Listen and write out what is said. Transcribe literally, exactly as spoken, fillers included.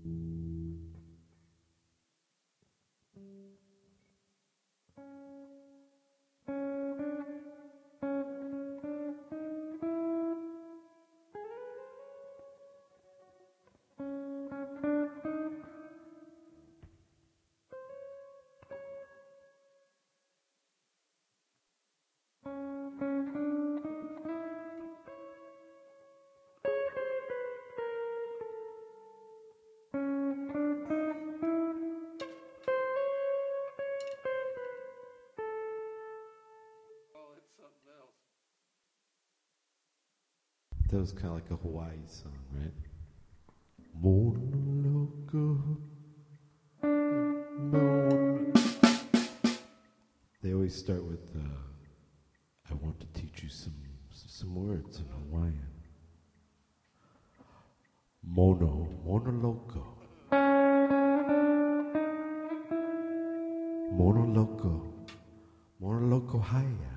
That was kind of like a Hawaii song, right? Mono Loco. No. They always start with, uh, I want to teach you some some words in Hawaiian. Mono, mono loco. Mono loco. Mono loco haya.